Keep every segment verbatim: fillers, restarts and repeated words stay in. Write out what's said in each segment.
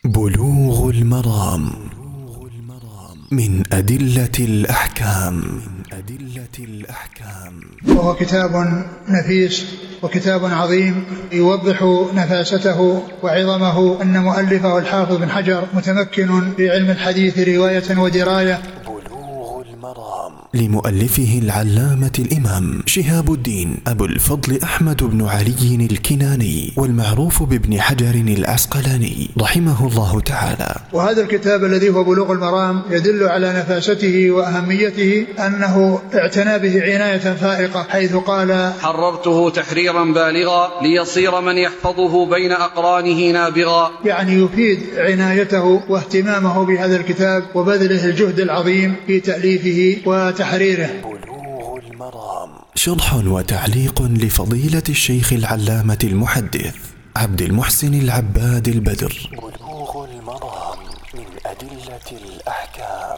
بلوغ المرام من أدلة الأحكام. وهو كتاب نفيس وكتاب عظيم يوضح نفاسته وعظمه. أن مؤلفه الحافظ بن حجر متمكن في علم الحديث رواية ودراية. لمؤلفه العلامة الإمام شهاب الدين أبو الفضل أحمد بن علي الكناني، والمعروف بابن حجر العسقلاني رحمه الله تعالى. وهذا الكتاب الذي هو بلوغ المرام يدل على نفاسته وأهميته، أنه اعتنى به عناية فائقة، حيث قال: حررته تحريرا بالغا ليصير من يحفظه بين أقرانه نابغا. يعني يفيد عنايته واهتمامه بهذا الكتاب وبذله الجهد العظيم في تأليفه وتحريره. بلوغ المرام شرح وتعليق لفضيلة الشيخ العلامة المحدث عبد المحسن العباد البدر. بلوغ المرام من أدلة الأحكام.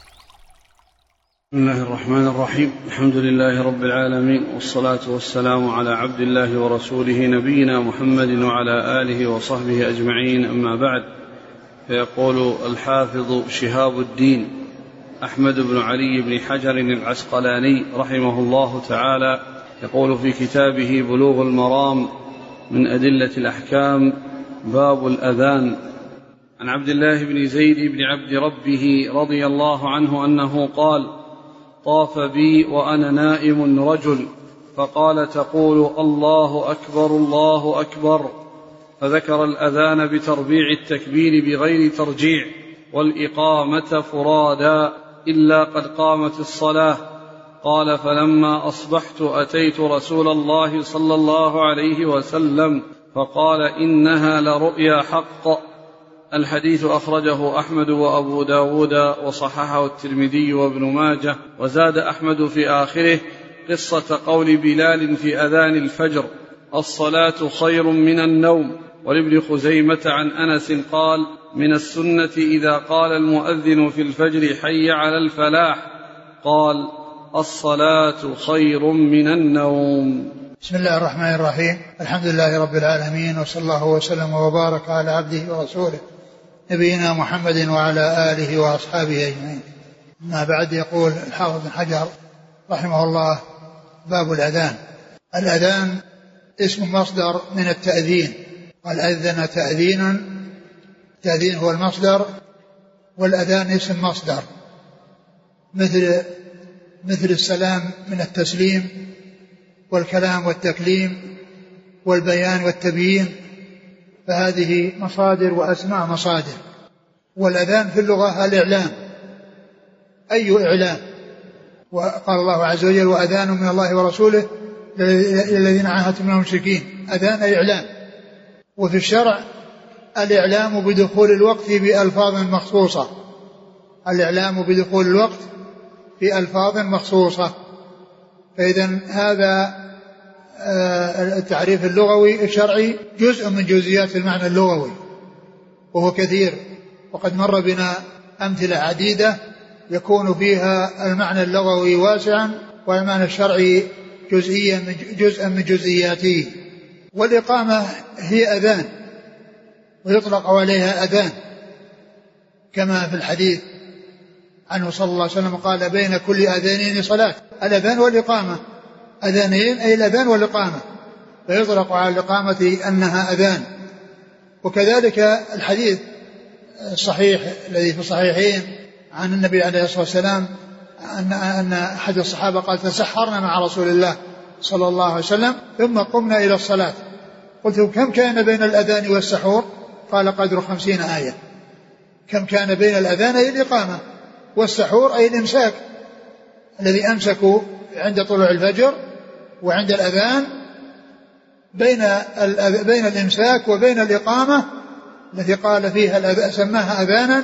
بسم الله الرحمن الرحيم. الحمد لله رب العالمين، والصلاة والسلام على عبد الله ورسوله نبينا محمد وعلى آله وصحبه أجمعين، أما بعد. فيقول الحافظ شهاب الدين أحمد بن علي بن حجر العسقلاني رحمه الله تعالى، يقول في كتابه بلوغ المرام من أدلة الأحكام: باب الأذان. عن عبد الله بن زيد بن عبد ربه رضي الله عنه أنه قال: طاف بي وأنا نائم رجل فقال: تقول الله أكبر الله أكبر، فذكر الأذان بتربيع التكبير بغير ترجيع، والإقامة فرادا إلا قد قامت الصلاة. قال: فلما أصبحت أتيت رسول الله صلى الله عليه وسلم فقال: إنها لرؤيا حق. الحديث أخرجه أحمد وأبو داود وصححه الترمذي وابن ماجه. وزاد أحمد في آخره قصة قول بلال في أذان الفجر: الصلاة خير من النوم. ولابن خزيمة عن أنس قال: من السنة إذا قال المؤذن في الفجر حي على الفلاح قال: الصلاة خير من النوم. بسم الله الرحمن الرحيم. الحمد لله رب العالمين، وصلى الله وسلم وبارك على عبده ورسوله نبينا محمد وعلى آله وأصحابه أجمعين. ما بعد. يقول الحافظ بن حجر رحمه الله: باب الأذان. الأذان اسم مصدر من التأذين، والأذن تأذينا، التأذين هو المصدر، والأذان اسم مصدر، مثل مثل السلام من التسليم، والكلام والتكليم، والبيان والتبيين، فهذه مصادر وأسماء مصادر. والأذان في اللغة الإعلام، أي إعلام. وقال الله عز وجل: وأذان من الله ورسوله الذين عاهدتم من المشركين. أذان أي إعلام. وفي الشرع الإعلام بدخول الوقت بألفاظ مخصوصة، الإعلام بدخول الوقت بألفاظ مخصوصة. فإذا هذا التعريف اللغوي الشرعي جزء من جزئيات المعنى اللغوي، وهو كثير، وقد مر بنا أمثلة عديدة يكون فيها المعنى اللغوي واسعا والمعنى الشرعي جزئيا من جزءا من جزئياته. والإقامة هي أذان، ويطلق عليها أذان، كما في الحديث عنه صلى الله عليه وسلم قال: بين كل أذانين صلاة. الأذان والإقامة، أذانين أي الأذان والإقامة، فيطلق على الإقامة أنها أذان. وكذلك الحديث الصحيح الذي في الصحيحين عن النبي عليه الصلاة والسلام أن أن أحد الصحابة قال: تسحرنا مع رسول الله صلى الله عليه وسلم ثم قمنا إلى الصلاة. قلت: كم كان بين الأذان والسحور؟ قال: قدر خمسين آية. كم كان بين الأذان أي الإقامة، والسحور أي الإمساك الذي أمسكوا عند طلوع الفجر، وعند الأذان بين بين الإمساك وبين الإقامة التي قال فيها سماها أذانا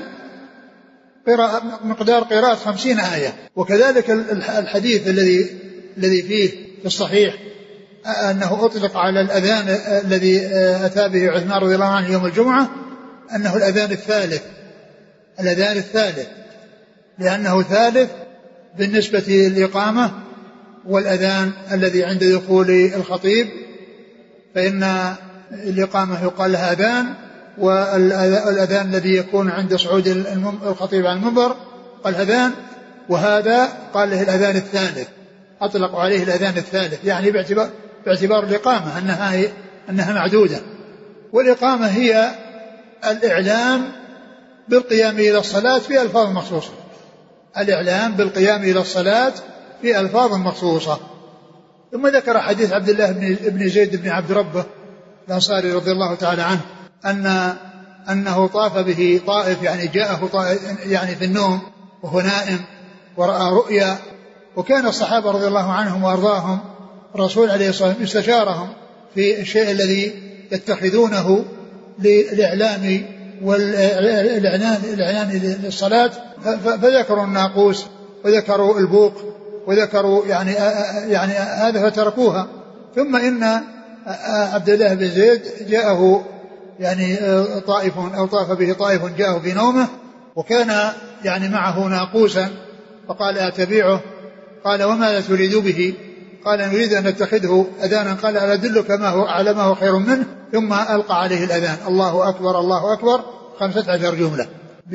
مقدار قراءة خمسين آية. وكذلك الحديث الذي الذي فيه في الصحيح أنه أطلق على الأذان الذي أتى به عثمان رضي الله عنه يوم الجمعة أنه الأذان الثالث، الأذان الثالث، لأنه ثالث بالنسبة للإقامة والأذان الذي عند دخول الخطيب، فإن الإقامة يقال لها أذان والأذان الذي يكون عند صعود الخطيب على المنبر قال أذان، وهذا قال له الأذان الثالث، أطلقوا عليه الأذان الثالث، يعني باعتبار, باعتبار الإقامة أنها, أنها معدودة. والإقامة هي الإعلام بالقيام إلى الصلاة في ألفاظ مخصوصة، الإعلام بالقيام إلى الصلاة في ألفاظ مخصوصة. ثم ذكر حديث عبد الله بن زيد بن عبد ربه الأنصاري رضي الله تعالى عنه أن أنه طاف به طائف، يعني جاءه طائف يعني في النوم وهو نائم ورأى رؤيا، وكان الصحابة رضي الله عنهم وأرضاهم الرسول عليه الصلاة والسلام استشارهم في الشيء الذي يتخذونه للإعلام والإعلان الإعلان للصلاة، فذكروا الناقوس وذكروا البوق وذكروا يعني يعني هذا فتركوها. ثم إن عبد الله بن زيد جاءه يعني طائف أو طاف به طائف جاءه في نومه، وكان يعني معه ناقوسا، فقال أتبيعه؟ قال وماذا تريد به؟ قال نريد أن نتخذه أذانا. قال ألا أدلك ما هو على ما هو خير منه؟ ثم ألقى عليه الأذان الله أكبر الله أكبر خمسة عشر جملة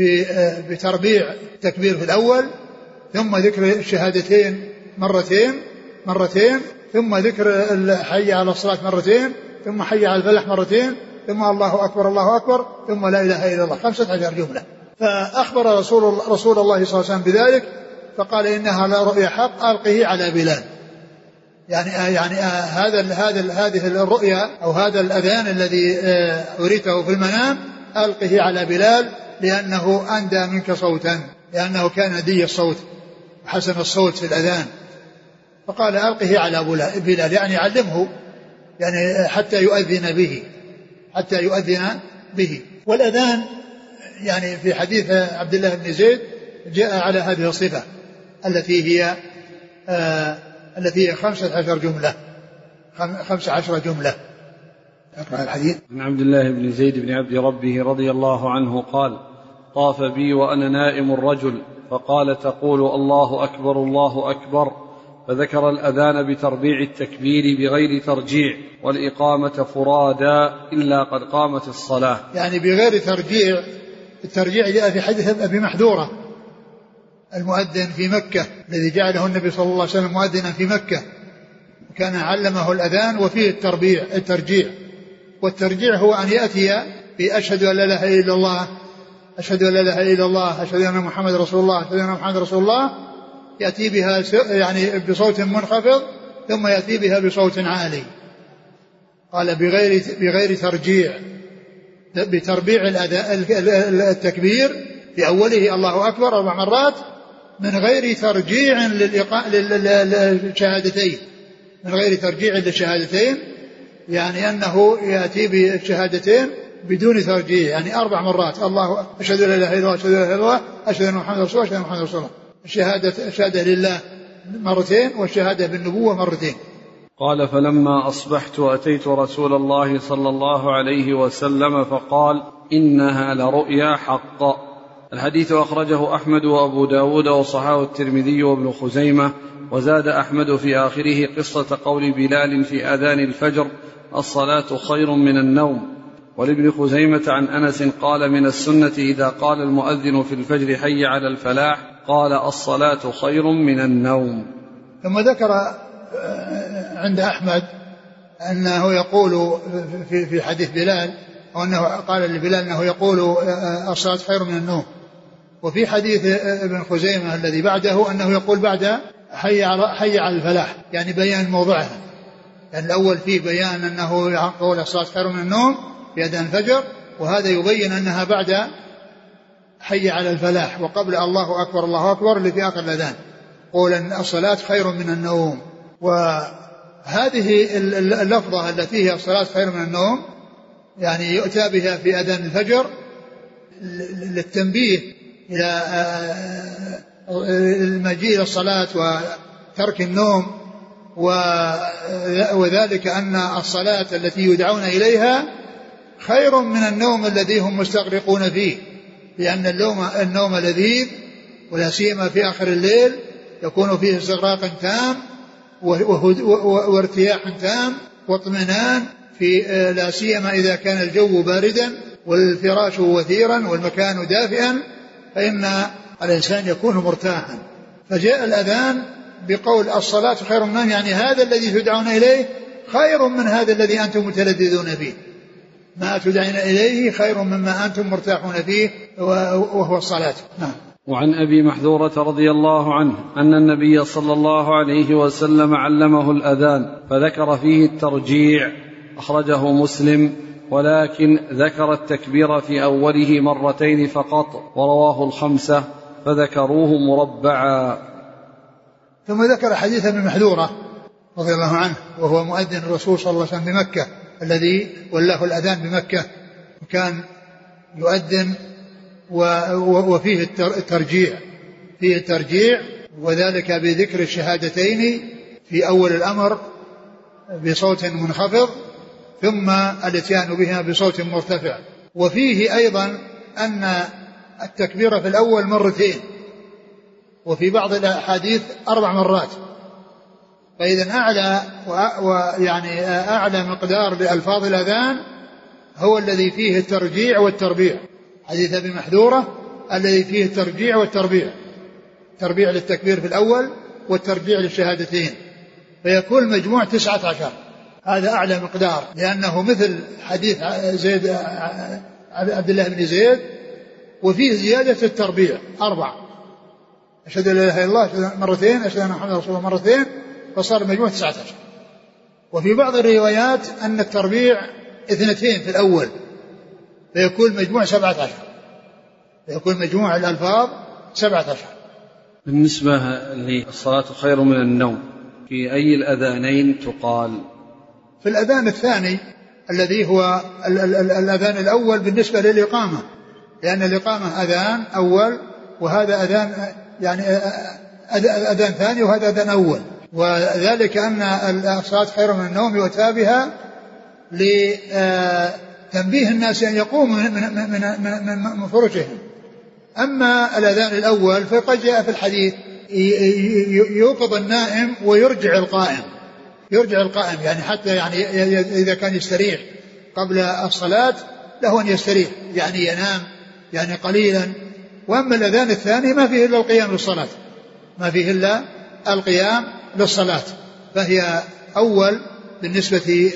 بتربيع التكبير في الأول، ثم ذكر الشهادتين مرتين مرتين ثم ذكر حي على الصلاة مرتين، ثم حي على الفلاح مرتين، ثم الله أكبر الله أكبر، ثم لا إله إلا الله، خمسة عشر جملة. فأخبر رسول, رسول الله صلى الله عليه وسلم بذلك، فقال إنها لا رؤيا حق ألقه على بلال. يعني يعني هذا هذا هذه الرؤيا أو هذا الأذان الذي أريته في المنام ألقه على بلال، لأنه أندى منك صوتا، لأنه كان دي الصوت حسن الصوت في الأذان. فقال ألقه على بلال، يعني علمه يعني حتى يؤذن به حتى يؤذن به. والأذان يعني في حديث عبد الله بن زيد جاء على هذه الصفة التي هي آه التي هي خمسة عشر جملة خمسة عشر جملة. أقرأ الحديث. عن عبد الله بن زيد بن عبد ربه رضي الله عنه قال طاف بي وأنا نائم الرجل فقال تقول الله أكبر الله أكبر، فذكر الأذان بتربيع التكبير بغير ترجيع، والإقامة فرادا إلا قد قامت الصلاة. يعني بغير ترجيع، الترجيع جاء في حديث أبي محذورة المؤذن في مكة الذي جعله النبي صلى الله عليه وسلم مؤذنا في مكة، كان علمه الأذان وفيه التربيع الترجيع. والترجيع هو أن يأتي بأشهد أن لا إله إلا الله أشهد أن لا إله إلا الله أشهد أن محمد رسول الله أشهد أن محمد رسول الله، يأتي بها يعني بصوت منخفض ثم يأتي بها بصوت عالي. قال بغير بغير ترجيع، بتربيع التكبير في أوله الله أكبر أربع مرات من غير ترجيع للشهادتين من غير ترجيع للشهادتين يعني أنه يأتي بالشهادتين بدون ترجيع، يعني أربع مرات الله أشهد أن لا إله إلا الله أشهد أن لا إله إلا الله أشهد أن محمد رسول الله أشهد أن محمد رسول الله. الشهادة الشهادة لله مرتين والشهادة بالنبوة مرتين. قال فلما أصبحت أتيت رسول الله صلى الله عليه وسلم فقال إنها لرؤيا حق. الحديث أخرجه أحمد وأبو داود وصححه الترمذي وابن خزيمة، وزاد أحمد في آخره قصة قول بلال في أذان الفجر الصلاة خير من النوم. ولابن خزيمة عن أنس قال من السنة إذا قال المؤذن في الفجر حي على الفلاح قال الصلاة خير من النوم. ثم ذكر عند أحمد أنه يقول في حديث بلال أو أنه قال لبلال أنه يقول الصلاة خير من النوم. وفي حديث ابن خزيمة الذي بعده أنه يقول بعد حي على, حي على الفلاح، يعني بيان موضعها. يعني الأول فيه بيان أنه يقول الصلاة خير من النوم في أذان الفجر، وهذا يبين أنها بعد حي على الفلاح وقبل الله أكبر الله أكبر اللي في آخر الأذان، قول أن الصلاة خير من النوم. وهذه اللفظة التي هي الصلاة خير من النوم يعني يؤتى بها في أذان الفجر للتنبيه إلى المجيء إلى الصلاة وترك النوم، وذلك أن الصلاة التي يدعون إليها خير من النوم الذي هم مستغرقون فيه، لأن النوم, النوم لذيذ، ولا سيما في آخر الليل يكون فيه استغراق تام وارتياح تام واطمئنان، في لا سيما إذا كان الجو باردا والفراش وثيرا والمكان دافئا فإن الإنسان يكون مرتاحا. فجاء الأذان بقول الصلاة خير من النوم، يعني هذا الذي تدعون إليه خير من هذا الذي أنتم متلذذون فيه، ما تدعون إليه خير مما أنتم مرتاحون فيه وهو الصلاة. نعم. وعن أبي محذورة رضي الله عنه أن النبي صلى الله عليه وسلم علمه الأذان فذكر فيه الترجيع، أخرجه مسلم، ولكن ذكر التكبير في أوله مرتين فقط، ورواه الخمسة فذكروه مربعا. ثم ذكر حديث ابن محذورة رضي الله عنه وهو مؤذن الرسول صلى الله عليه وسلم بمكة، الذي ولاه الأذان بمكة، وكان يؤذن وفيه الترجيع، فيه الترجيع، وذلك بذكر الشهادتين في أول الأمر بصوت منخفض ثم الاتيان بها بصوت مرتفع. وفيه أيضا أن التكبير في الأول مرتين، وفي بعض الأحاديث أربع مرات. فإذا أعلى ويعني أعلى مقدار لألفاظ الأذان هو الذي فيه الترجيع والتربيع، حديث أبي محذورة الذي فيه الترجيع والتربيع، تربيع للتكبير في الأول والترجيع للشهادتين، فيكون المجموع تسعة عشر. هذا أعلى مقدار، لأنه مثل حديث زيد عبد الله بن زيد، وفيه زيادة التربيع أربع، أشهد أن لا إله إلا الله مرتين، أشهد أن محمدا رسول الله مرتين، فصار المجموع تسعة عشر. وفي بعض الروايات أن التربيع اثنتين في الأول، فيكون مجموع سبعة عشر، فيكون مجموع الألفاظ سبعة عشر. بالنسبة للصلاة خير من النوم، في أي الأذانين تقال؟ في الأذان الثاني الذي هو الأذان الأول بالنسبة للإقامة، لأن الإقامة أذان أول وهذا أذان يعني أذان ثاني وهذا أذان أول، وذلك أن الصلاة خير من النوم يؤتى بها لتنبيه الناس أن يقوموا من, من, من, من فرشهم. أما الأذان الأول فقد جاء في الحديث يوقظ النائم ويرجع القائم، يرجع القائم يعني حتى يعني إذا كان يستريح قبل الصلاة له أن يستريح، يعني ينام يعني قليلا. وأما الأذان الثاني ما فيه إلا القيام للصلاة، ما فيه إلا القيام للصلاة، فهي أول بالنسبة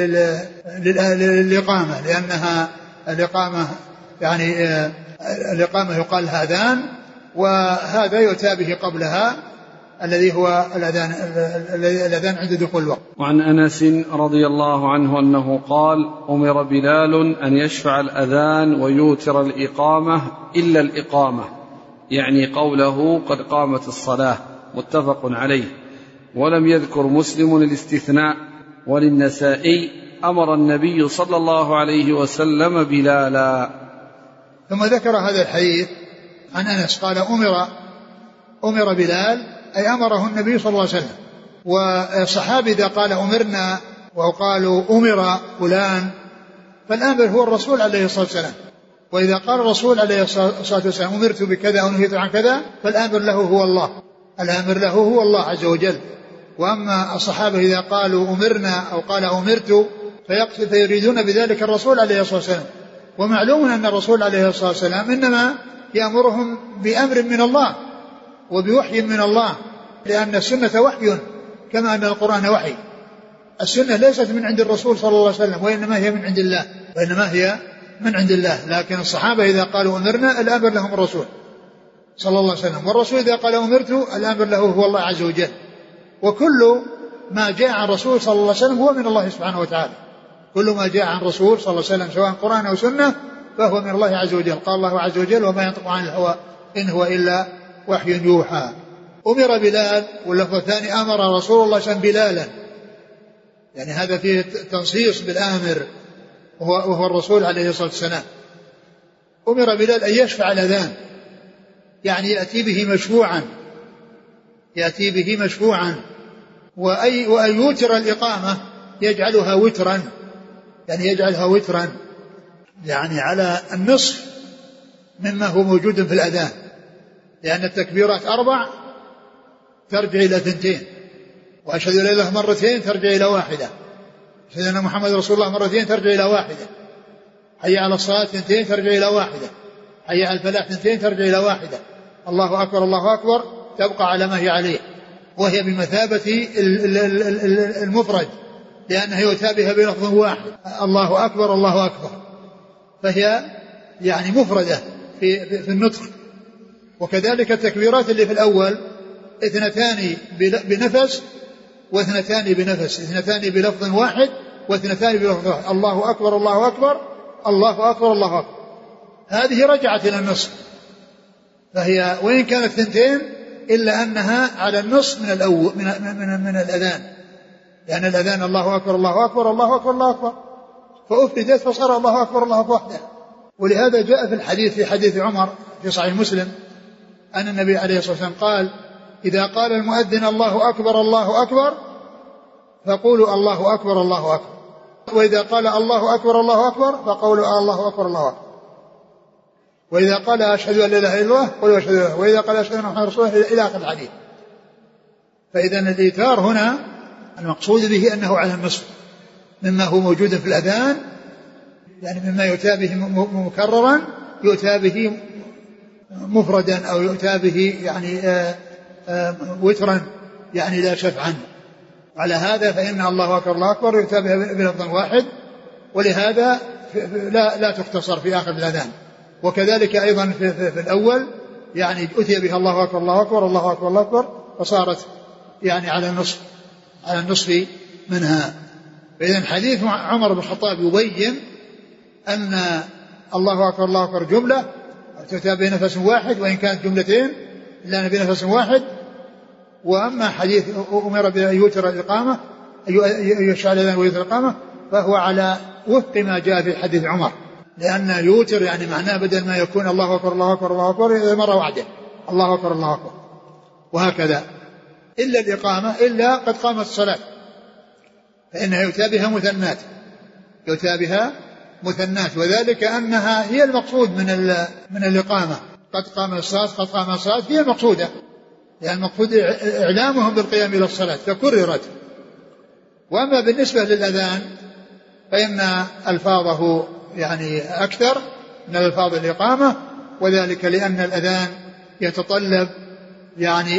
للإقامة، لأنها الإقامة يعني الإقامة يقال لها أذان، وهذا يؤتى به قبلها الذي هو الأذان, الأذان عند دخول الوقت. وعن أنس رضي الله عنه أنه قال: أمر بلال أن يشفع الأذان ويوتر الإقامة إلا الإقامة، يعني قوله قد قامت الصلاة، متفق عليه. ولم يذكر مسلم الاستثناء. وللنسائي: أمر النبي صلى الله عليه وسلم بلالا. ثم ذكر هذا الحديث عن أنس قال: أمر أمر بلال، أي أمره النبي صلى الله عليه وسلم. والصحابي إذا قال أمرنا وقالوا أمر فلان فالآمر هو الرسول عليه الصلاة والسلام، وإذا قال الرسول عليه الصلاة والسلام أمرت بكذا أو نهيت عن كذا فالآمر له هو الله، الآمر له هو الله عز وجل. وأما الصحابة إذا قالوا أمرنا أو قال أمرت فيريدون بذلك الرسول عليه الصلاة والسلام. ومعلوم أن الرسول عليه الصلاة والسلام إنما يأمرهم بأمر من الله وبوحي من الله، لأن السنة وحي كما أن القرآن وحي. السنة ليست من عند الرسول صلى الله عليه وسلم، وإنما هي من عند الله، وإنما هي من عند الله. لكن الصحابة إذا قالوا أمرنا الأمر لهم الرسول صلى الله عليه وسلم، والرسول إذا قال أمرت الأمر له هو الله عز وجل. وكل ما جاء عن الرسول صلى الله عليه وسلم هو من الله سبحانه وتعالى، كل ما جاء عن الرسول صلى الله عليه وسلم سواء قرآن أو سنة فهو من الله عز وجل. قال الله عز وجل: وما ينطق عن الهوى إن هو إلا وحي يوحى. أمر بلال، واللفظ الثاني أمر رسول الله صلى الله عليه وسلم بلالا، يعني هذا فيه تنصيص بالآمر وهو الرسول عليه الصلاة والسلام. أمر بلال أن يشفع الأذان، يعني يأتي به مشفوعا، يأتي به مشفوعا. وأي وأن يوتر الإقامة يجعلها وترا، يعني يجعلها وترا يعني على النصف مما هو موجود في الأذان، لأن التكبيرات أربع ترجع إلى ثنتين، وأشهد أن لا إله مرتين ترجع إلى واحدة، أشهد أن محمد رسول الله مرتين ترجع إلى واحدة، حي على الصلاة اثنتين ترجع إلى واحدة، حي على الفلاح اثنتين ترجع إلى واحدة، الله أكبر الله أكبر تبقى على ما هي عليه، وهي بمثابة المفرد لأنها يؤتى بها بلفظ واحد، الله أكبر الله أكبر، فهي يعني مفردة في, في النطق. وكذلك التكبيرات اللي في الأول اثنتان بنفس واثنتان بنفس، اثنتان بلفظ واحد واثنتان بلفظ واحد، الله أكبر الله أكبر الله أكبر الله أكبر، هذه رجعت إلى النصف، فهي وإن كانت ثنتين إلا أنها على النصف من الأول من, من, من الأذان، لأن الأذان الله أكبر الله أكبر الله أكبر الله أكبر، فأفردت فصار الله أكبر الله أكبر وحده. ولهذا جاء في الحديث في حديث عمر في صحيح مسلم أن النبي عليه الصلاة والسلام قال إذا قال المؤذن الله أكبر الله أكبر فقولوا الله أكبر الله أكبر، وإذا قال الله أكبر الله أكبر فقولوا الله أكبر الله أكبر، وإذا قال أشهد أن لا إله إلا الله قولوا أشهد أن لا إله إلا الله، وإذا قال أشهد أن محمدا رسول الله إلى آخر الحديث. فإذا الإيثار هنا المقصود به أنه على النصف مما هو موجود في الأذان، يعني مما يؤتى به مكررا يؤتى به مفردا أو يؤتى به يعني آآ آآ وترا يعني لا شفعا. على هذا فإن الله أكبر الله أكبر يؤتى به بلفظ واحد، ولهذا لا لا تختصر في آخر الأذان. وكذلك أيضا في, في, في الأول يعني أتي بها الله أكبر الله أكبر الله أكبر الله أكبر، فصارت يعني على النصف على النصف منها. فإذا حديث عمر بن الخطاب يبين أن الله أكبر الله أكبر جملة تؤتى بنفس واحد، وإن كانت جملتين إلا بنفس واحد. وأما حديث أمر بأن يوتر الإقامة يشعل الأذان ويوتر الإقامة فهو على وفق ما جاء في حديث عمر، لأن يوتر يعني معناه بدل ما يكون الله أكبر الله أكبر الله أكبر مرة واحدة الله أكبر الله أكبر، وهكذا إلا الإقامة إلا قد قامت الصلاة فإنها يؤتى بها مثنات يؤتى بها مثنات، وذلك أنها هي المقصود من من الإقامة، قد قام الصلاة قد قام الصلاة هي المقصودة، يعني المقصود إعلامهم بالقيام إلى الصلاة فكررت. وأما بالنسبة للأذان فإن ألفاظه يعني أكثر من ألفاظ الإقامة، وذلك لأن الأذان يتطلب يعني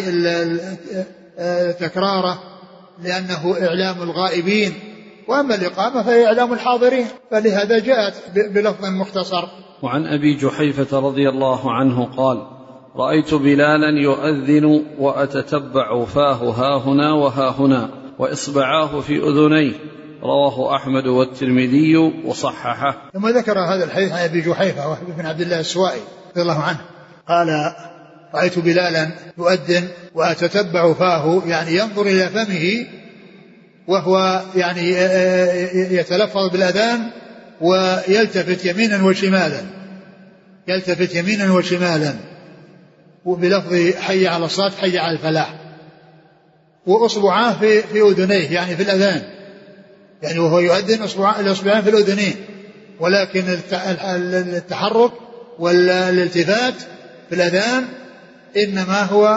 تكراره لأنه إعلام الغائبين، وأما الإقامة فهي إعلام الحاضرين، فلهذا جاءت بلفظ مختصر. وعن أبي جحيفة رضي الله عنه قال رأيت بلالا يؤذن وأتتبع فاه ها-هنا وها-هنا وإصبعاه في أذنيه، رواه أحمد والترمذي وصححه. ثم ذكر هذا الحديث عن أبي جحيفة وهب بن عبد الله السوائي رضي الله عنه قال رأيت بلالا يؤذن وأتتبع فاه، يعني ينظر إلى فمه وهو يعني يتلفظ بالأذان ويلتفت يمينا وشمالا يلتفت يمينا وشمالا وبلفظ حي على الصلاة حي على الفلاح، وأصبعاه في, في أذنيه يعني في الأذان، يعني وهو يؤذن الأصبعان في الأذنين، ولكن التحرك والالتفات في الأذان إنما هو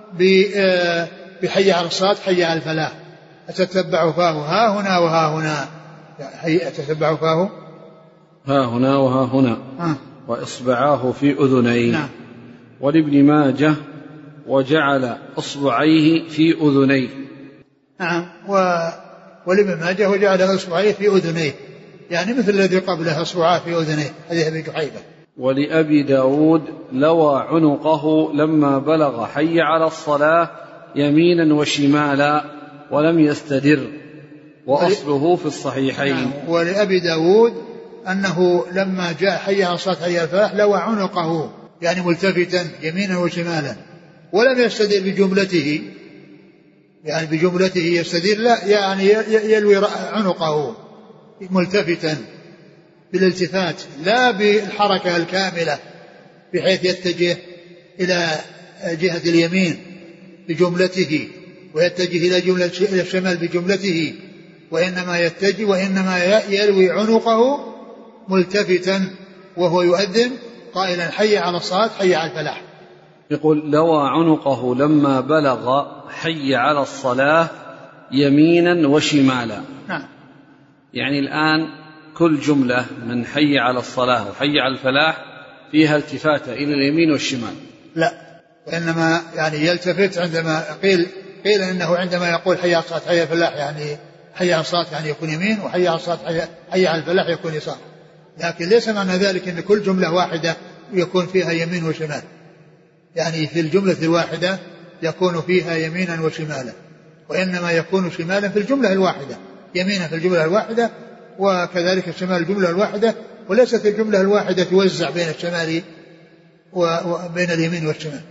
بحي على الصلاة حي على الفلاح. أتتبع فاه ها هنا وها هنا، أتتبع فاه ها هنا وها هنا آه. وإصبعاه في أذنيه. نعم. ولابن ماجه وجعل إصبعيه في أذنيه. نعم. و... ولابن ماجه وجعل إصبعيه في أذنيه، يعني مثل الذي قبله إصبعاه في أذنيه، هذه أبي جحيفة. ولأبي داود لوى عنقه لما بلغ حي على الصلاة يمينا وشمالا ولم يستدر، وأصله في الصحيحين. نعم. ولأبي داود أنه لما جاء حي على الصلاة حي على الفلاح لوى عنقه يعني ملتفتا يمينا وشمالا، ولم يستدر بجملته، يعني بجملته يستدر لا، يعني يلوي عنقه ملتفتا بالالتفات لا بالحركة الكاملة بحيث يتجه إلى جهة اليمين بجملته ويتجه إلى جملة إلى الشمال بجملته، وإنما يتجه وإنما يلوي عنقه ملتفتا وهو يؤذن قائلا حي على الصلاة حي على الفلاح. يقول لوى عنقه لما بلغ حي على الصلاة يمينا وشمالا. نعم. يعني الآن كل جملة من حي على الصلاة وحي على الفلاح فيها التفاتة إلى اليمين والشمال؟ لا، وإنما يعني يلتفت عندما قيل قيل إنه عندما يقول حي على الصلاة حي على الفلاح يعني حي على الصلاة يعني يكون يمين، وحي على الصلاة حي, حي على الفلاح يكون يسار، لكن ليس معنى ذلك أن كل جملة واحدة يكون فيها يمين وشمال، يعني في الجملة الواحدة يكون فيها يمينا وشمالا، وإنما يكون شمالا في الجملة الواحدة، يمينا في الجملة الواحدة، وكذلك شمال الجملة الواحدة، وليست الجملة الواحدة توزع بين الشمال وبين اليمين والشمال.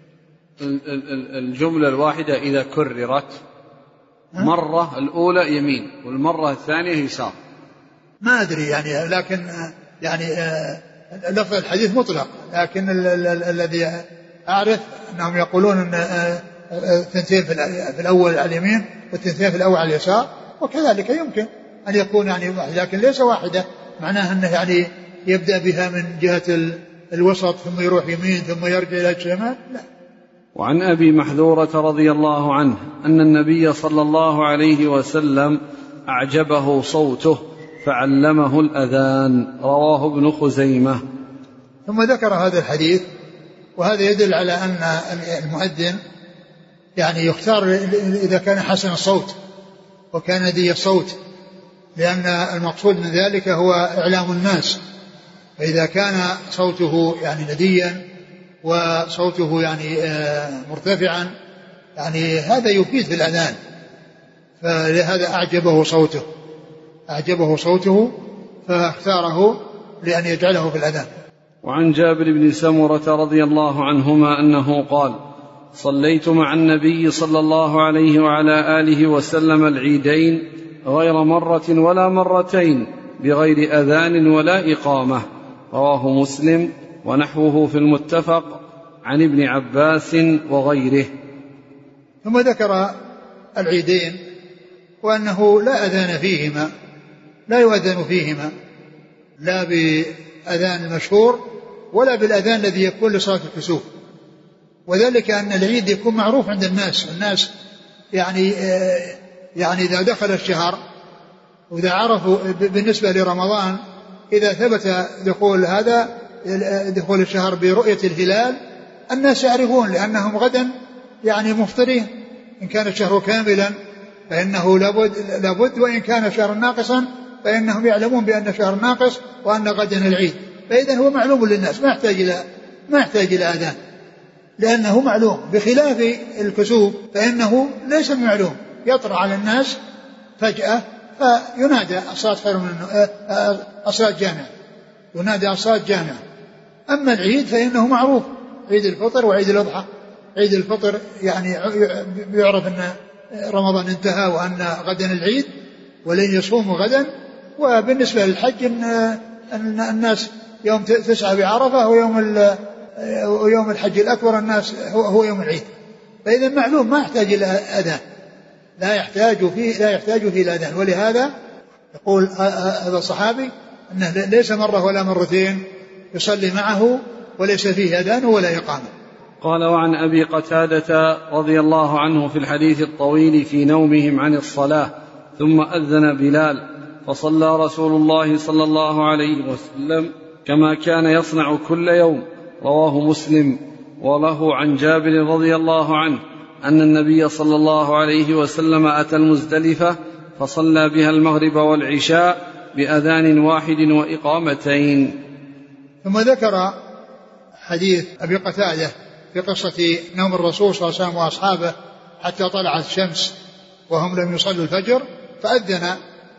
الجملة الواحدة إذا كررت مرة الأولى يمين والمرة الثانية يسار، ما أدري يعني، لكن يعني لفظ الحديث مطلق، لكن الذي أعرف أنهم يقولون أن الثنتين في الأول على اليمين والثنتين في الأول على اليسار، وكذلك يمكن أن يكون يعني واحد، لكن ليس واحدة معناها أنه يعني يبدأ بها من جهة الوسط ثم يروح يمين ثم يرجع إلى الشمال، لا. وعن أبي محذورة رضي الله عنه أن النبي صلى الله عليه وسلم أعجبه صوته فعلمه الأذان، رواه ابن خزيمة. ثم ذكر هذا الحديث، وهذا يدل على أن المؤذن يعني يختار إذا كان حسن الصوت وكان ندي الصوت، لأن المقصود من ذلك هو إعلام الناس، فإذا كان صوته يعني نديا وصوته يعني مرتفعا يعني هذا يفيد في الأذان، فلهذا أعجبه صوته أعجبه صوته فاختاره لأن يجعله في الأذان. وعن جابر بن سمرة رضي الله عنهما أنه قال: صليت مع النبي صلى الله عليه وعلى آله وسلم العيدين غير مرة ولا مرتين بغير أذان ولا إقامة، رواه مسلم ونحوه في المتفق عن ابن عباس وغيره. ثم ذكر العيدين وأنه لا أذان فيهما، لا يؤذن فيهما لا بأذان المشهور ولا بالأذان الذي يكون لصلاة الكسوف، وذلك أن العيد يكون معروف عند الناس، الناس يعني يعني إذا دخل الشهر وإذا عرفوا بالنسبة لرمضان إذا ثبت دخول هذا دخول الشهر برؤية الهلال الناس يعرفون، لأنهم غدا يعني مفطرين، إن كان الشهر كاملا فإنه لابد, لابد وإن كان شهر ناقصا فإنهم يعلمون بأن شهر ناقص وأن غدا العيد، فإذا هو معلوم للناس ما يحتاج إلى ما يحتاج إلى أذان لأنه معلوم، بخلاف الكسوف فإنه ليس معلوم، يطرأ على الناس فجأة فينادى الصلاة خير من الصلاة جامعة، ينادى الصلاة جامعة. أما العيد فإنه معروف، عيد الفطر وعيد الأضحى، عيد الفطر يعني يعرف أن رمضان انتهى وأن غدا العيد ولن يصوموا غدا، وبالنسبة للحج أن الناس يوم تسعة بعرفة ويوم ويوم الحج الأكبر الناس هو يوم العيد، فإذا معلوم ما يحتاج إلى أذان، لا يحتاج فيه لا يحتاج فيه الأذان. ولهذا يقول هذا الصحابي أنه ليس مرة ولا مرتين يصلي معه وليس فيه أذان ولا إقامة. قال: وعن أبي قتادة رضي الله عنه في الحديث الطويل في نومهم عن الصلاة ثم أذن بلال فصلى رسول الله صلى الله عليه وسلم كما كان يصنع كل يوم، رواه مسلم. وله عن جابر رضي الله عنه أن النبي صلى الله عليه وسلم أتى المزدلفة فصلى بها المغرب والعشاء بأذان واحد وإقامتين. ثم ذكر حديث أبي قتادة في قصة نوم الرسول صلى الله عليه وسلم وأصحابه حتى طلعت الشمس وهم لم يصلوا الفجر، فأذن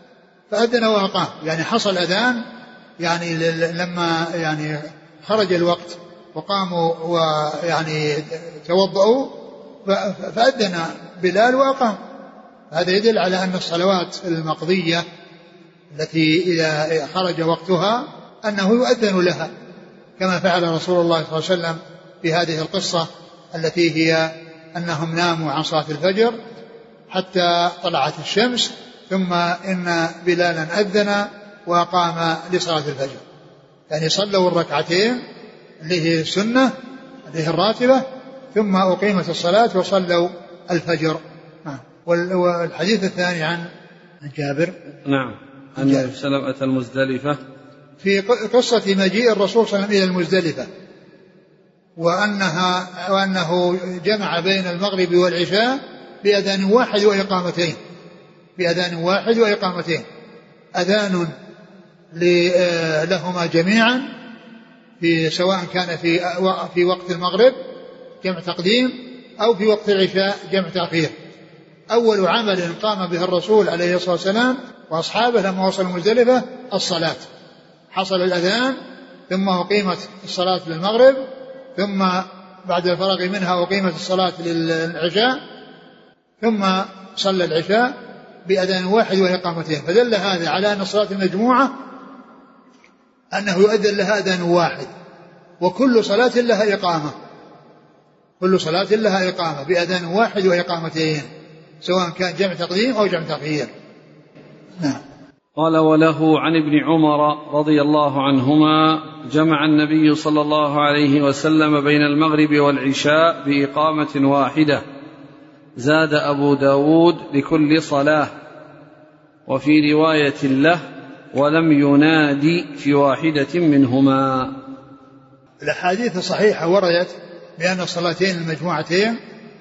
فأذن وأقام، يعني حصل أذان يعني لما يعني خرج الوقت وقاموا ويعني توضؤوا فأذن بلال وأقام. هذا يدل على أن الصلوات المقضية التي إذا خرج وقتها أنه يؤذن لها، كما فعل رسول الله صلى الله عليه وسلم في هذه القصة التي هي أنهم ناموا عن صلاة الفجر حتى طلعت الشمس، ثم إن بلالا أذن وقام لصلاة الفجر، يعني صلوا الركعتين اللي هي السنة اللي هي الراتبة ثم أقيمت الصلاة وصلوا الفجر. والحديث الثاني عن جابر. نعم. أن النبي صلى الله عليه وسلم أتى المزدلفة في قصة مجيء الرسول صلى الله عليه وسلم إلى المزدلفة، وأنها وأنه جمع بين المغرب والعشاء بأذان واحد وإقامتين بأذان واحد وإقامتين أذان لهما جميعا، في سواء كان في في وقت المغرب جمع تقديم أو في وقت العشاء جمع تأخير. أول عمل قام به الرسول عليه الصلاة والسلام وأصحابه لما وصلوا المزدلفة الصلاة، حصل الأذان ثم أقيمت الصلاة للمغرب، ثم بعد الفراغ منها أقيمت الصلاة للعشاء، ثم صلى العشاء بأذان واحد وإقامتين. فدل هذا على أن الصلاة المجموعة أنه يؤذن لها أذان واحد، وكل صلاة لها إقامة كل صلاة لها إقامة بأذان واحد وإقامتين، سواء كان جمع تقديم أو جمع تأخير. نعم. قال: وله عن ابن عمر رضي الله عنهما: جمع النبي صلى الله عليه وسلم بين المغرب والعشاء بإقامة واحدة، زاد أبو داود لكل صلاة، وفي رواية له: ولم ينادي في واحدة منهما. الأحاديث الصحيحة وردت بأن الصلاتين المجموعتين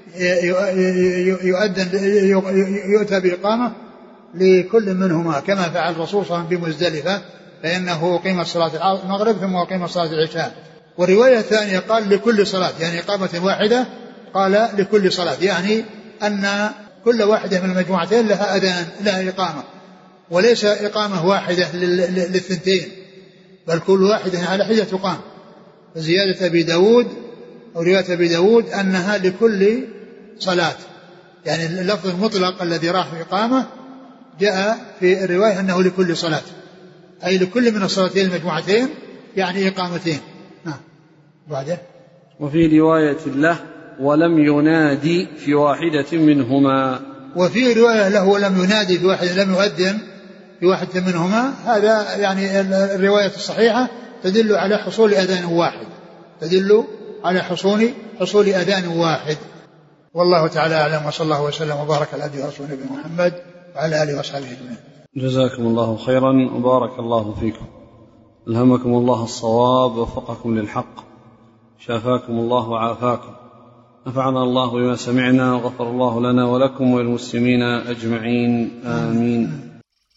يؤذن يؤتى بإقامة لكل منهما، كما فعل الرسول صلى الله عليه وسلم بمزدلفة، فإنه أقيم صلاة المغرب ثم أقيم صلاة العشاء. والرواية الثانية قال لكل صلاة، يعني إقامة واحدة، قال لكل صلاة، يعني أن كل واحدة من المجموعتين لها أذان لها إقامة، وليس إقامة واحدة للثنتين، بل كل واحدة على حدة تقام. زيادة أبي داود أو رواية أبي داود أنها لكل صلاة، يعني اللفظ المطلق الذي راح في إقامة جاء في الرواية أنه لكل صلاة، أي لكل من الصلاتين المجموعتين، يعني إقامتين. نعم. بعده: وفي رواية له: ولم ينادي في واحدة منهما. وفي رواية له: ولم ينادي في واحدة، لم يؤذن في واحدة منهما. هذا يعني الرواية الصحيحة تدل على حصول أذان واحد تدل على حصول حصول أذان واحد. والله تعالى أعلم، وصلى الله وسلم وبارك على عبده ورسوله نبينا محمد وعلى آله وصحبه أجمعين. جزاكم الله خيرا وبارك الله فيكم، ألهمكم الله الصواب ووفقكم للحق، شافاكم الله وعافاكم، نفعنا الله بما سمعنا، وغفر الله لنا ولكم وللمسلمين أجمعين، آمين.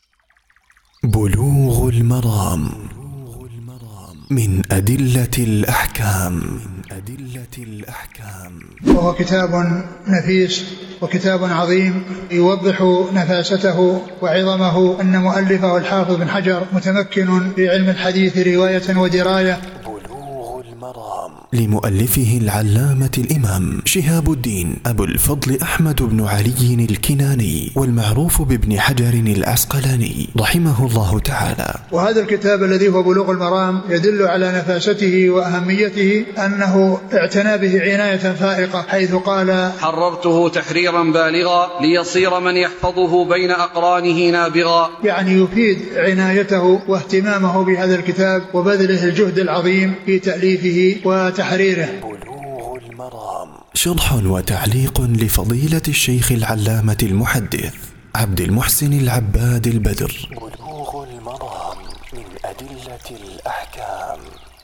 بلوغ المرام من أدلة الأحكام أدلة الأحكام وهو كتاب نفيس وكتاب عظيم يوضح نفاسته وعظمه، أن مؤلفه الحافظ بن حجر متمكن في علم الحديث رواية ودراية. بلوغ المرام لمؤلفه العلامة الإمام شهاب الدين أبو الفضل أحمد بن علي الكناني، والمعروف بابن حجر العسقلاني رحمه الله تعالى. وهذا الكتاب الذي هو بلوغ المرام يدل على نفاسته وأهميته، أنه اعتنى به عناية فائقة، حيث قال: حررته تحريرا بالغا ليصير من يحفظه بين أقرانه نابغا. يعني يفيد عنايته واهتمامه بهذا الكتاب وبذله الجهد العظيم في تأليفه وتحريره. بلوغ المرام شرح وتعليق لفضيلة الشيخ العلامة المحدث عبد المحسن العباد البدر. بلوغ المرام من أدلة الأحكام.